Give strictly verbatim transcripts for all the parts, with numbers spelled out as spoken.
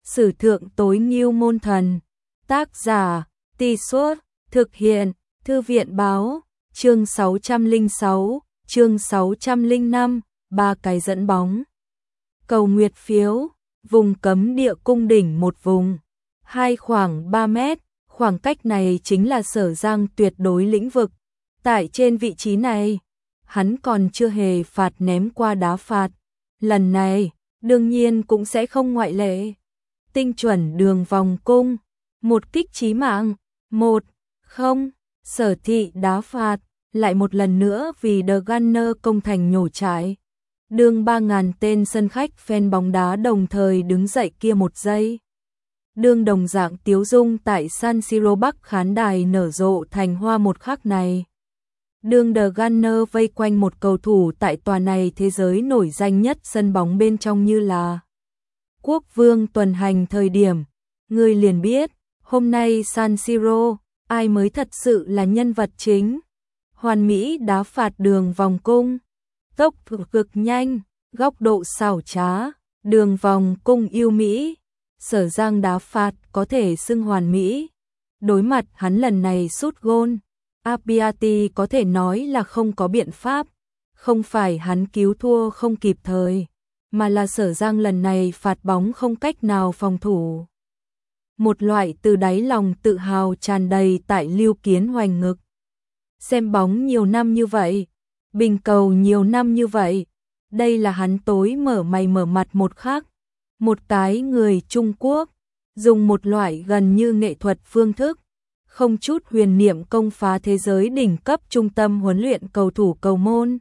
Sử thượng tối ngưu môn thần. Tác giả, Tì Suốt, thực hiện, Thư viện báo, chương sáu trăm lẻ sáu, chương sáu trăm lẻ năm, ba cái dẫn bóng. Cầu nguyệt phiếu, vùng cấm địa cung đỉnh một vùng, hai khoảng ba mét, khoảng cách này chính là Sở Giang tuyệt đối lĩnh vực. Tại trên vị trí này, hắn còn chưa hề phạt ném qua đá phạt. Lần này, đương nhiên cũng sẽ không ngoại lệ. Tinh chuẩn đường vòng cung, một kích chí mạng, một, không, Sở Thị đá phạt, lại một lần nữa vì The Gunner công thành nhổ trại. Đương ba ngàn tên sân khách fan bóng đá đồng thời đứng dậy kia một giây. Đương đồng dạng tiếu dung tại San Siro Bắc khán đài nở rộ thành hoa một khắc này. Đương The Gunner vây quanh một cầu thủ tại tòa này thế giới nổi danh nhất sân bóng bên trong như là quốc vương tuần hành thời điểm, người liền biết, hôm nay San Siro, ai mới thật sự là nhân vật chính. Hoàn mỹ đá phạt đường vòng cung, tốc độ cực nhanh, góc độ xảo trá, đường vòng cung yêu mỹ. Sở Giang đá phạt có thể xưng hoàn mỹ. Đối mặt hắn lần này sút gôn, Apiati có thể nói là không có biện pháp. Không phải hắn cứu thua không kịp thời, mà là Sở Giang lần này phạt bóng không cách nào phòng thủ. Một loại từ đáy lòng tự hào tràn đầy tại Lưu Kiến Hoành ngực. Xem bóng nhiều năm như vậy, bình cầu nhiều năm như vậy, đây là hắn tối mở mày mở mặt một khắc. Một cái người Trung Quốc, dùng một loại gần như nghệ thuật phương thức, không chút huyền niệm công phá thế giới đỉnh cấp trung tâm huấn luyện cầu thủ cầu môn.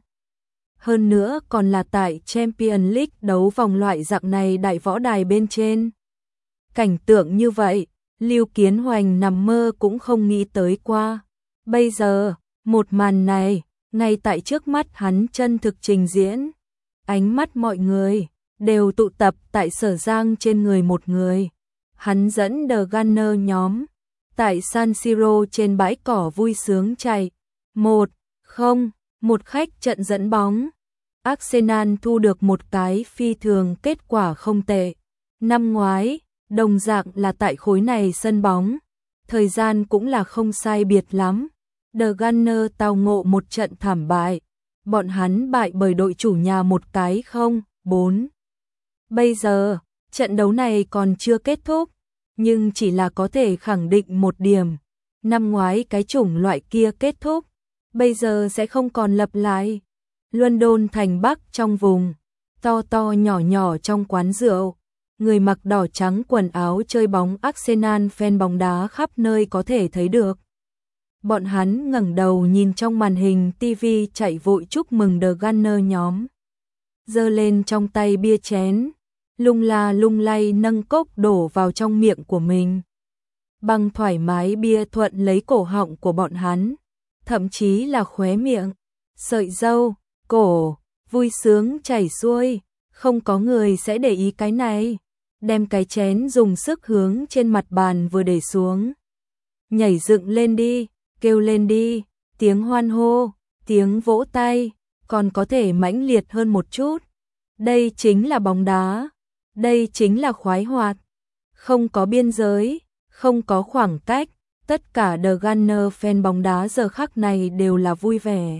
Hơn nữa còn là tại Champions League đấu vòng loại dạng này đại võ đài bên trên. Cảnh tượng như vậy, Lưu Kiến Hoành nằm mơ cũng không nghĩ tới qua. Bây giờ, một màn này, ngay tại trước mắt hắn chân thực trình diễn. Ánh mắt mọi người đều tụ tập tại Sở Giang trên người một người. Hắn dẫn The Gunner nhóm tại San Siro trên bãi cỏ vui sướng chạy. Một, không, một khách trận dẫn bóng. Arsenal thu được một cái phi thường kết quả không tệ. Năm ngoái, đồng dạng là tại khối này sân bóng. Thời gian cũng là không sai biệt lắm. The Gunner tao ngộ một trận thảm bại. Bọn hắn bại bởi đội chủ nhà một cái không, bốn. Bây giờ, trận đấu này còn chưa kết thúc, nhưng chỉ là có thể khẳng định một điểm. Năm ngoái cái chủng loại kia kết thúc, bây giờ sẽ không còn lặp lại. London thành Bắc trong vùng, to to nhỏ nhỏ trong quán rượu, người mặc đỏ trắng quần áo chơi bóng Arsenal fan bóng đá khắp nơi có thể thấy được. Bọn hắn ngẩng đầu nhìn trong màn hình ti vi chạy vội chúc mừng The Gunner nhóm. Giơ lên trong tay bia chén, lung la lung lay nâng cốc đổ vào trong miệng của mình. Bằng thoải mái bia thuận lấy cổ họng của bọn hắn, thậm chí là khóe miệng, sợi râu, cổ, vui sướng chảy xuôi, không có người sẽ để ý cái này. Đem cái chén dùng sức hướng trên mặt bàn vừa để xuống. Nhảy dựng lên đi, kêu lên đi, tiếng hoan hô, tiếng vỗ tay, còn có thể mãnh liệt hơn một chút. Đây chính là bóng đá, đây chính là khoái hoạt. Không có biên giới, không có khoảng cách, tất cả The Gunner fan bóng đá giờ khắc này đều là vui vẻ.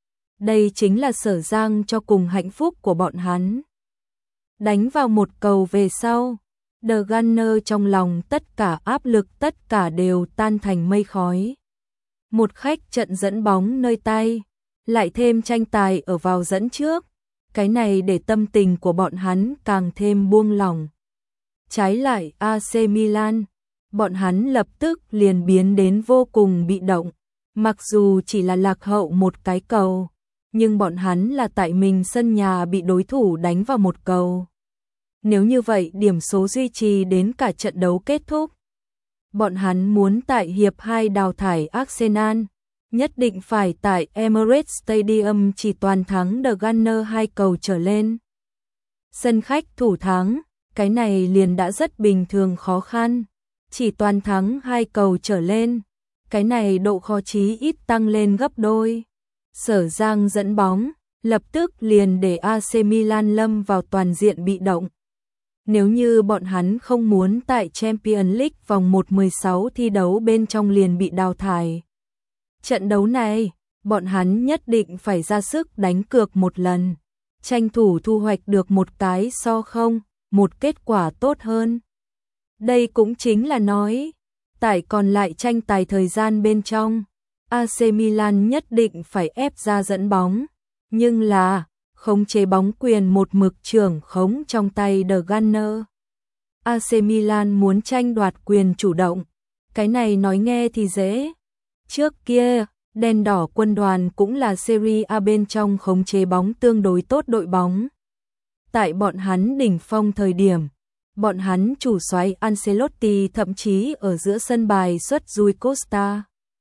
Đây chính là Sở Giang cho cùng hạnh phúc của bọn hắn. Đánh vào một cầu về sau, The Gunner trong lòng tất cả áp lực tất cả đều tan thành mây khói. Một khách trận dẫn bóng nơi tay, lại thêm tranh tài ở vào dẫn trước. Cái này để tâm tình của bọn hắn càng thêm buông lỏng. Trái lại a xê Milan, bọn hắn lập tức liền biến đến vô cùng bị động. Mặc dù chỉ là lạc hậu một cái cầu, nhưng bọn hắn là tại mình sân nhà bị đối thủ đánh vào một cầu. Nếu như vậy điểm số duy trì đến cả trận đấu kết thúc. Bọn hắn muốn tại hiệp hai đào thải Arsenal, nhất định phải tại Emirates Stadium chỉ toàn thắng The Gunner hai cầu trở lên. Sân khách thủ thắng, cái này liền đã rất bình thường khó khăn. Chỉ toàn thắng hai cầu trở lên, cái này độ khó chí ít tăng lên gấp đôi. Sở Giang dẫn bóng, lập tức liền để a xê Milan lâm vào toàn diện bị động. Nếu như bọn hắn không muốn tại Champions League vòng một mười sáu thi đấu bên trong liền bị đào thải. Trận đấu này, bọn hắn nhất định phải ra sức đánh cược một lần, tranh thủ thu hoạch được một cái so không, một kết quả tốt hơn. Đây cũng chính là nói, tại còn lại tranh tài thời gian bên trong, a xê Milan nhất định phải ép ra dẫn bóng, nhưng là khống chế bóng quyền một mực trưởng khống trong tay The Gunner. a xê Milan muốn tranh đoạt quyền chủ động, cái này nói nghe thì dễ. Trước kia, đen đỏ quân đoàn cũng là Serie A bên trong khống chế bóng tương đối tốt đội bóng. Tại bọn hắn đỉnh phong thời điểm, bọn hắn chủ soái Ancelotti thậm chí ở giữa sân bài xuất Rui Costa,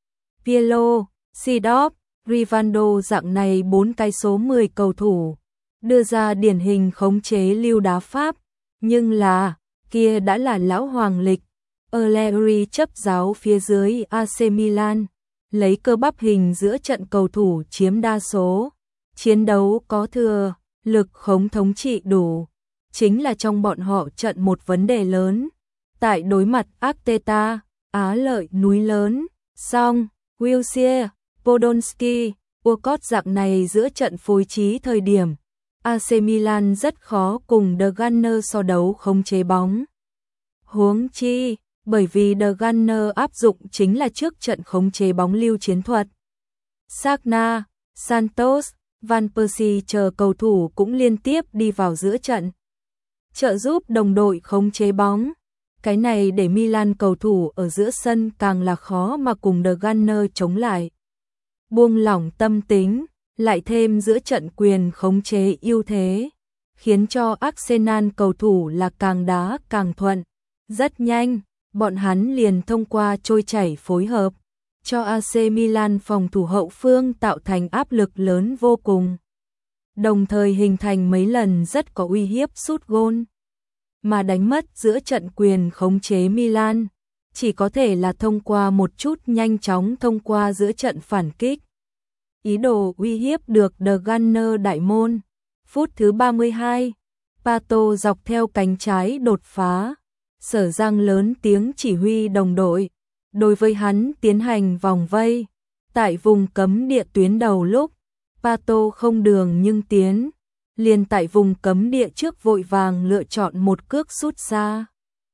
Pirlo, Seedorf, Rivaldo dạng này bốn cái số mười cầu thủ, đưa ra điển hình khống chế lưu đá Pháp, nhưng là, kia đã là lão hoàng lịch, Allegri chấp giáo phía dưới a xê Milan, lấy cơ bắp hình giữa trận cầu thủ chiếm đa số, chiến đấu có thừa, lực khống thống trị đủ, chính là trong bọn họ trận một vấn đề lớn, tại đối mặt Arteta, Á lợi núi lớn, song, Wilshere, Podolski, Walcott dạng này giữa trận phối trí thời điểm, a xê Milan rất khó cùng The Gunner so đấu khống chế bóng. Huống chi, bởi vì The Gunner áp dụng chính là trước trận khống chế bóng lưu chiến thuật. Sagna, Santos, Van Persie chờ cầu thủ cũng liên tiếp đi vào giữa trận, trợ giúp đồng đội khống chế bóng. Cái này để Milan cầu thủ ở giữa sân càng là khó mà cùng The Gunner chống lại. Buông lỏng tâm tính, lại thêm giữa trận quyền khống chế ưu thế, khiến cho Arsenal cầu thủ là càng đá càng thuận. Rất nhanh, bọn hắn liền thông qua trôi chảy phối hợp, cho a xê Milan phòng thủ hậu phương tạo thành áp lực lớn vô cùng. Đồng thời hình thành mấy lần rất có uy hiếp sút gôn. Mà đánh mất giữa trận quyền khống chế Milan, chỉ có thể là thông qua một chút nhanh chóng thông qua giữa trận phản kích. Ý đồ uy hiếp được The Gunner đại môn. Phút thứ ba mươi hai, Pato dọc theo cánh trái đột phá. Sở Giang lớn tiếng chỉ huy đồng đội, đối với hắn tiến hành vòng vây. Tại vùng cấm địa tuyến đầu lúc, Pato không đường nhưng tiến, liền tại vùng cấm địa trước vội vàng lựa chọn một cước sút xa.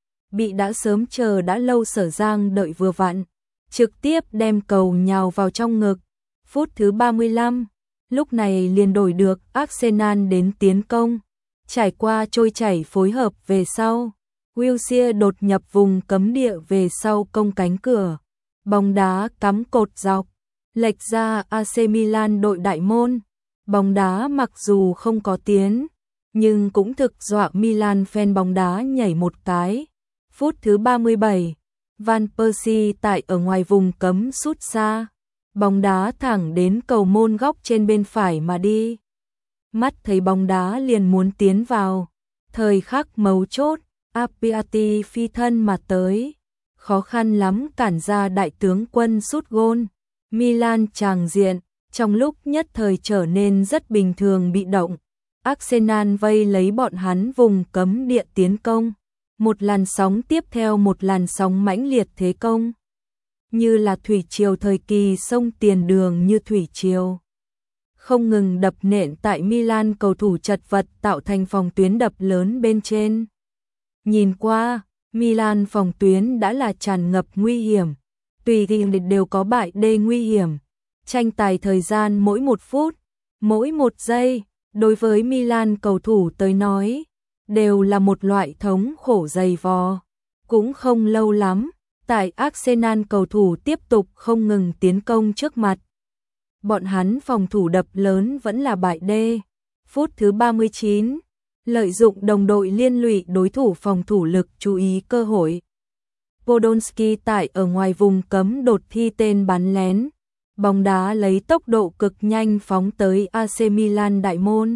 Bị đã sớm chờ đã lâu Sở Giang đợi vừa vặn, trực tiếp đem cầu nhào vào trong ngực. Phút thứ ba mươi lăm, lúc này liền đổi được Arsenal đến tiến công, trải qua trôi chảy phối hợp về sau. Wilshere đột nhập vùng cấm địa về sau công cánh cửa, bóng đá cắm cột dọc, lệch ra a xê Milan đội đại môn. Bóng đá mặc dù không có tiến, nhưng cũng thực dọa Milan fan bóng đá nhảy một cái. Phút thứ ba mươi bảy, Van Persie tại ở ngoài vùng cấm sút xa, bóng đá thẳng đến cầu môn góc trên bên phải mà đi. Mắt thấy bóng đá liền muốn tiến vào, thời khắc mấu chốt, Appiati phi thân mà tới, khó khăn lắm cản ra đại tướng quân sút gôn. Milan tràng diện, trong lúc nhất thời trở nên rất bình thường bị động. Arsenal vây lấy bọn hắn vùng cấm địa tiến công, một làn sóng tiếp theo một làn sóng mãnh liệt thế công. Như là thủy triều thời kỳ sông tiền đường như thủy triều. Không ngừng đập nện tại Milan cầu thủ chật vật tạo thành phòng tuyến đập lớn bên trên. Nhìn qua, Milan phòng tuyến đã là tràn ngập nguy hiểm, tùy tiện đều có bại đê nguy hiểm. Tranh tài thời gian mỗi một phút, mỗi một giây, đối với Milan cầu thủ tới nói, đều là một loại thống khổ dày vò. Cũng không lâu lắm, tại Arsenal cầu thủ tiếp tục không ngừng tiến công trước mặt. Bọn hắn phòng thủ đập lớn vẫn là bại đê. Phút thứ ba mươi chín, lợi dụng đồng đội liên lụy đối thủ phòng thủ lực chú ý cơ hội. Podolski tại ở ngoài vùng cấm đột thi tên bắn lén. Bóng đá lấy tốc độ cực nhanh phóng tới a xê Milan đại môn.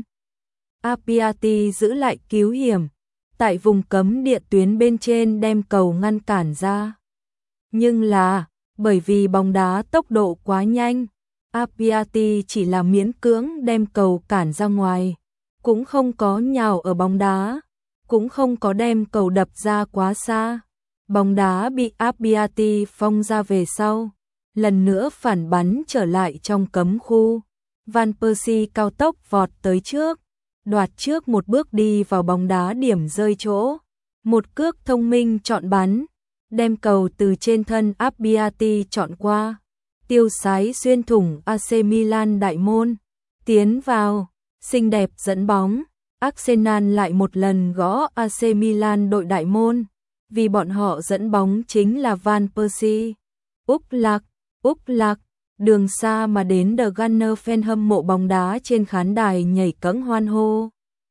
Appiati giữ lại cứu hiểm, tại vùng cấm địa tuyến bên trên đem cầu ngăn cản ra. Nhưng là, bởi vì bóng đá tốc độ quá nhanh, Appiati chỉ là miễn cưỡng đem cầu cản ra ngoài, cũng không có nhào ở bóng đá. cũng không có đem cầu đập ra quá xa. Bóng đá bị Abbiati phong ra về sau, lần nữa phản bắn trở lại trong cấm khu. Van Persie cao tốc vọt tới trước, đoạt trước một bước đi vào bóng đá điểm rơi chỗ. Một cước thông minh chọn bắn, đem cầu từ trên thân Abbiati chọn qua, tiêu sái xuyên thủng a xê Milan đại môn, tiến vào, xinh đẹp dẫn bóng. Arsenal lại một lần gõ a xê Milan đội đại môn, vì bọn họ dẫn bóng chính là Van Persie. Úc lạc, Úc lạc, đường xa mà đến The Gunner fan hâm mộ bóng đá trên khán đài nhảy cẫng hoan hô.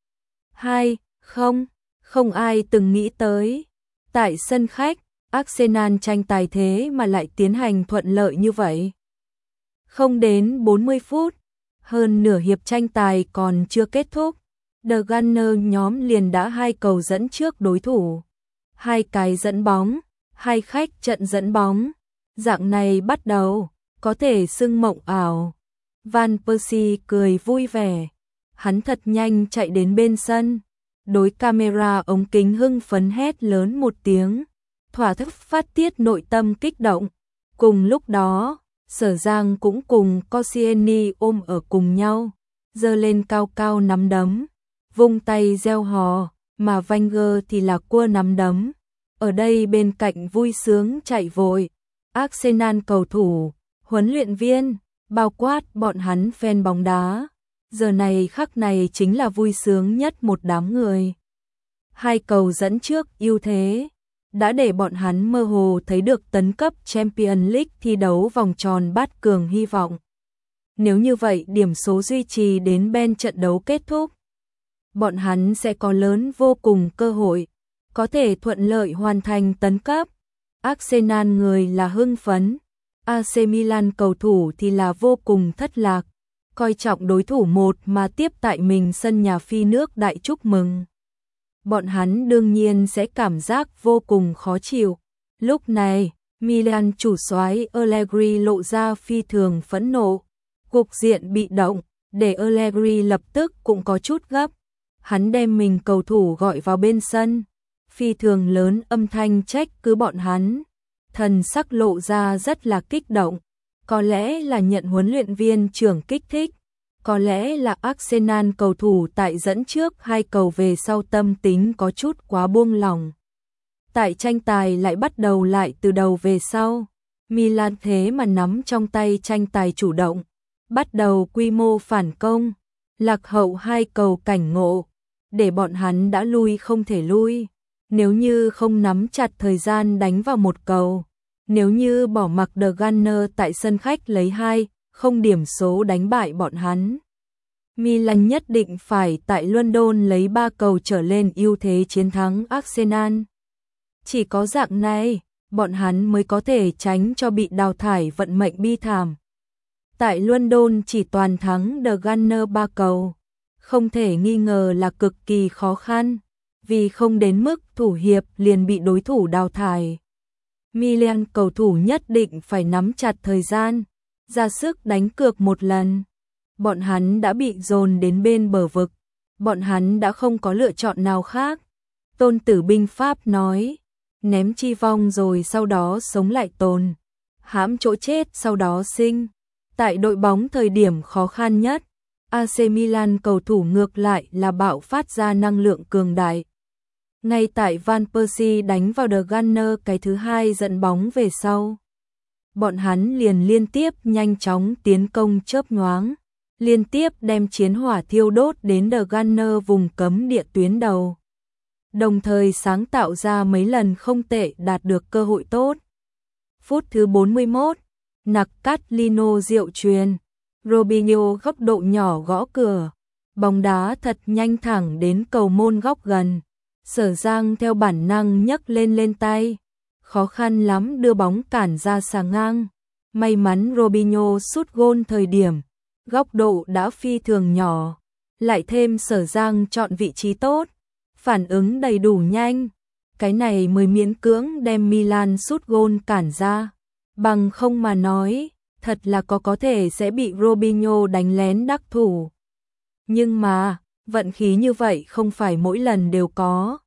Hai, không, không ai từng nghĩ tới. Tại sân khách, Arsenal tranh tài thế mà lại tiến hành thuận lợi như vậy. Không đến bốn mươi phút, hơn nửa hiệp tranh tài còn chưa kết thúc, The Gunner nhóm liền đã hai cầu dẫn trước đối thủ. Hai cái dẫn bóng, hai khách trận dẫn bóng. Dạng này bắt đầu, có thể xưng mộng ảo. Van Persie cười vui vẻ. Hắn thật nhanh chạy đến bên sân. Đối camera ống kính hưng phấn hét lớn một tiếng. Thỏa thức phát tiết nội tâm kích động. Cùng lúc đó, Sở Giang cũng cùng Koscielny ôm ở cùng nhau, giơ lên cao cao nắm đấm, vung tay reo hò, mà Wenger thì là cua nắm đấm. Ở đây bên cạnh vui sướng chạy vội, Arsenal cầu thủ, huấn luyện viên, bao quát bọn hắn fan bóng đá. Giờ này khắc này chính là vui sướng nhất một đám người. Hai cầu dẫn trước ưu thế đã để bọn hắn mơ hồ thấy được tấn cấp Champions League thi đấu vòng tròn bát cường hy vọng. Nếu như vậy điểm số duy trì đến bên trận đấu kết thúc, bọn hắn sẽ có lớn vô cùng cơ hội, có thể thuận lợi hoàn thành tấn cấp. Arsenal người là hưng phấn, a xê Milan cầu thủ thì là vô cùng thất lạc, coi trọng đối thủ một mà tiếp tại mình sân nhà phi nước đại chúc mừng. Bọn hắn đương nhiên sẽ cảm giác vô cùng khó chịu. Lúc này, Milan chủ soái Allegri lộ ra phi thường phẫn nộ. Cục diện bị động, để Allegri lập tức cũng có chút gấp. Hắn đem mình cầu thủ gọi vào bên sân, phi thường lớn âm thanh trách cứ bọn hắn. Thần sắc lộ ra rất là kích động, có lẽ là nhận huấn luyện viên trưởng kích thích. Có lẽ là Arsenal cầu thủ tại dẫn trước hai cầu về sau tâm tính có chút quá buông lỏng. Tại tranh tài lại bắt đầu lại từ đầu về sau, Milan thế mà nắm trong tay tranh tài chủ động, bắt đầu quy mô phản công, lạc hậu hai cầu cảnh ngộ, để bọn hắn đã lui không thể lui. Nếu như không nắm chặt thời gian đánh vào một cầu, nếu như bỏ mặc The Gunner tại sân khách lấy hai không điểm số đánh bại bọn hắn, Milan nhất định phải tại London lấy ba cầu trở lên ưu thế chiến thắng Arsenal. Chỉ có dạng này, bọn hắn mới có thể tránh cho bị đào thải vận mệnh bi thảm. Tại London chỉ toàn thắng The Gunner ba cầu, không thể nghi ngờ là cực kỳ khó khăn, vì không đến mức thủ hiệp liền bị đối thủ đào thải. Milan cầu thủ nhất định phải nắm chặt thời gian, ra sức đánh cược một lần. Bọn hắn đã bị dồn đến bên bờ vực, bọn hắn đã không có lựa chọn nào khác. Tôn Tử binh Pháp nói, ném chi vong rồi sau đó sống lại tồn, hãm chỗ chết sau đó sinh. Tại đội bóng thời điểm khó khăn nhất, a xê Milan cầu thủ ngược lại là bạo phát ra năng lượng cường đại. Ngay tại Van Persie đánh vào The Gunner cái thứ hai dẫn bóng về sau, bọn hắn liền liên tiếp nhanh chóng tiến công chớp nhoáng, liên tiếp đem chiến hỏa thiêu đốt đến The Gunner vùng cấm địa tuyến đầu, đồng thời sáng tạo ra mấy lần không tệ đạt được cơ hội tốt. Phút thứ bốn mươi mốt, nặc cắt Lino diệu truyền, Robinho góc độ nhỏ gõ cửa, bóng đá thật nhanh thẳng đến cầu môn góc gần. Sở Giang theo bản năng nhấc lên lên tay, khó khăn lắm đưa bóng cản ra xà ngang. May mắn Robinho sút gôn thời điểm, góc độ đã phi thường nhỏ, lại thêm Sở Giang chọn vị trí tốt, phản ứng đầy đủ nhanh. Cái này mới miễn cưỡng đem Milan sút gôn cản ra. Bằng không mà nói, thật là có có thể sẽ bị Robinho đánh lén đắc thủ. Nhưng mà, vận khí như vậy không phải mỗi lần đều có.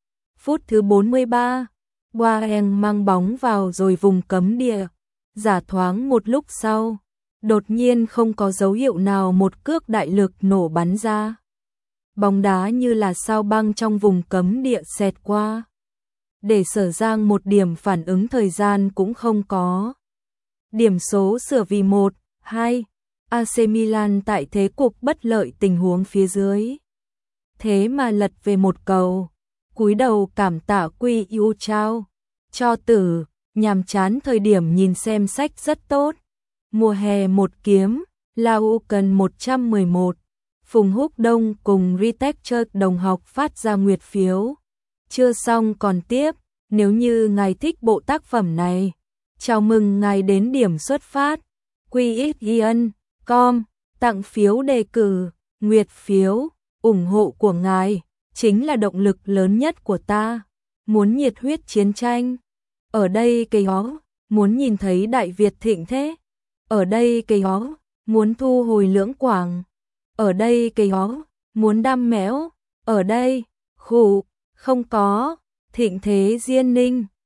Phút thứ bốn mươi ba, Boaeng mang bóng vào rồi vùng cấm địa, giả thoáng một lúc sau, đột nhiên không có dấu hiệu nào một cước đại lực nổ bắn ra. Bóng đá như là sao băng trong vùng cấm địa xẹt qua. Để Sở Giang một điểm phản ứng thời gian cũng không có. Điểm số sửa vì một hai, a xê Milan tại thế cục bất lợi tình huống phía dưới. Thế mà lật về một cầu, cúi đầu cảm tạ Quy Yu Chao. Cho tử, nhàm chán thời điểm nhìn xem sách rất tốt. Mùa hè một kiếm, Lau cần một trăm mười một. Phùng Húc Đông cùng Retexture đồng học phát ra nguyệt phiếu. Chưa xong còn tiếp, nếu như ngài thích bộ tác phẩm này, chào mừng ngài đến điểm xuất phát. quy ích ian chấm com, tặng phiếu đề cử, nguyệt phiếu, ủng hộ của ngài, chính là động lực lớn nhất của ta. Muốn nhiệt huyết chiến tranh. Ở đây cây ó, muốn nhìn thấy Đại Việt thịnh thế. Ở đây cây ó, muốn thu hồi Lưỡng Quảng. Ở đây cây ó, muốn đam mẽo. Ở đây, khủ, không có, thịnh thế Diên Ninh.